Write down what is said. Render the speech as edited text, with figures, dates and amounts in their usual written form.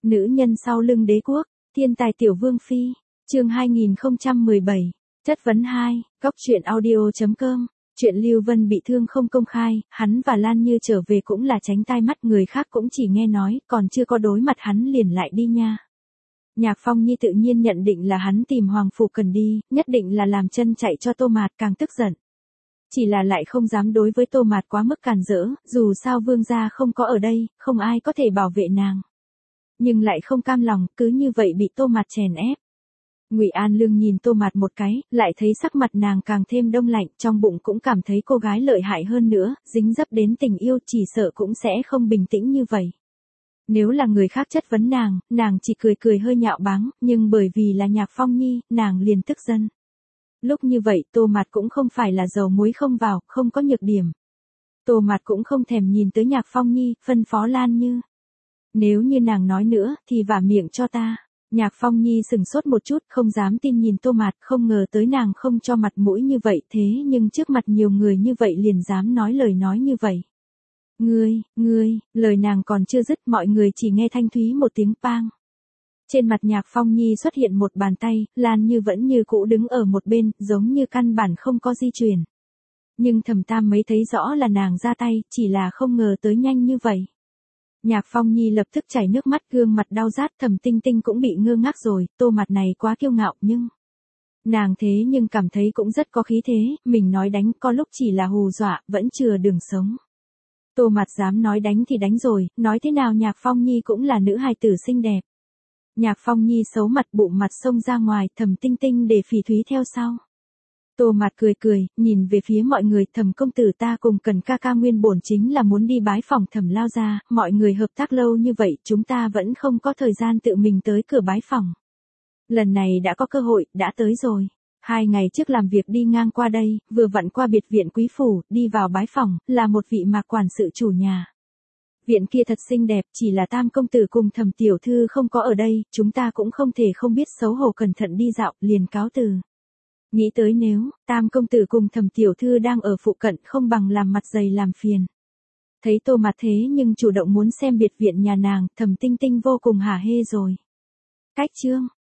Nữ nhân sau lưng đế quốc, thiên tài tiểu vương phi, chương 2017, chất vấn 2, góc truyện audio.com. Chuyện Lưu Vân bị thương không công khai, hắn và Lan Như trở về cũng là tránh tai mắt người khác cũng chỉ nghe nói, còn chưa có đối mặt hắn liền lại đi nha. Nhạc Phong Nhi tự nhiên nhận định là hắn tìm Hoàng Phủ Cần đi, nhất định là làm chân chạy cho Tô Mạt càng tức giận. Chỉ là lại không dám đối với Tô Mạt quá mức càn rỡ, dù sao vương gia không có ở đây, không ai có thể bảo vệ nàng. Nhưng lại không cam lòng, cứ như vậy bị Tô Mạt chèn ép. Ngụy An Lương nhìn Tô Mạt một cái, lại thấy sắc mặt nàng càng thêm đông lạnh, trong bụng cũng cảm thấy cô gái lợi hại hơn nữa, dính dấp đến tình yêu chỉ sợ cũng sẽ không bình tĩnh như vậy. Nếu là người khác chất vấn nàng chỉ cười cười hơi nhạo báng, nhưng bởi vì là Nhạc Phong Nhi, nàng liền tức giận. Lúc như vậy Tô Mạt cũng không phải là dầu muối không vào, không có nhược điểm. Tô Mạt cũng không thèm nhìn tới Nhạc Phong Nhi, phân phó Lan Như. Nếu như nàng nói nữa, thì vả miệng cho ta. Nhạc Phong Nhi sừng sốt một chút, không dám tin nhìn Tô Mạt, không ngờ tới nàng không cho mặt mũi như vậy, thế nhưng trước mặt nhiều người như vậy liền dám nói lời nói như vậy. Ngươi, lời nàng còn chưa dứt, mọi người chỉ nghe thanh thúy một tiếng pang. Trên mặt Nhạc Phong Nhi xuất hiện một bàn tay, Lan Như vẫn như cũ đứng ở một bên, giống như căn bản không có di chuyển. Nhưng Thẩm Tam mấy thấy rõ là nàng ra tay, chỉ là không ngờ tới nhanh như vậy. Nhạc Phong Nhi lập tức chảy nước mắt, gương mặt đau rát, Thẩm Tinh Tinh cũng bị ngơ ngác rồi, Tô Mạt này quá kiêu ngạo nhưng... Nàng thế nhưng cảm thấy cũng rất có khí thế, mình nói đánh có lúc chỉ là hù dọa, vẫn chừa đường sống. Tô Mạt dám nói đánh thì đánh rồi, nói thế nào Nhạc Phong Nhi cũng là nữ hài tử xinh đẹp. Nhạc Phong Nhi xấu mặt bụng mặt xông ra ngoài, Thẩm Tinh Tinh để Phỉ Thúy theo sau. Tô Mạt cười, nhìn về phía mọi người, Thẩm công tử ta cùng Cần ca ca nguyên bổn chính là muốn đi bái phòng Thẩm lao gia, mọi người hợp tác lâu như vậy, chúng ta vẫn không có thời gian tự mình tới cửa bái phòng. Lần này đã có cơ hội, đã tới rồi. 2 ngày trước làm việc đi ngang qua đây, vừa vặn qua biệt viện quý phủ, đi vào bái phòng, là một vị Mạc quản sự chủ nhà. Viện kia thật xinh đẹp, chỉ là Tam công tử cùng Thẩm tiểu thư không có ở đây, chúng ta cũng không thể không biết xấu hổ, cẩn thận đi dạo, liền cáo từ. Nghĩ tới nếu, Tam công tử cùng Thẩm tiểu thư đang ở phụ cận, không bằng làm mặt dày làm phiền. Thấy Tô Mạt thế nhưng chủ động muốn xem biệt viện nhà nàng, Thẩm Tinh Tinh vô cùng hả hê rồi. Cách chương,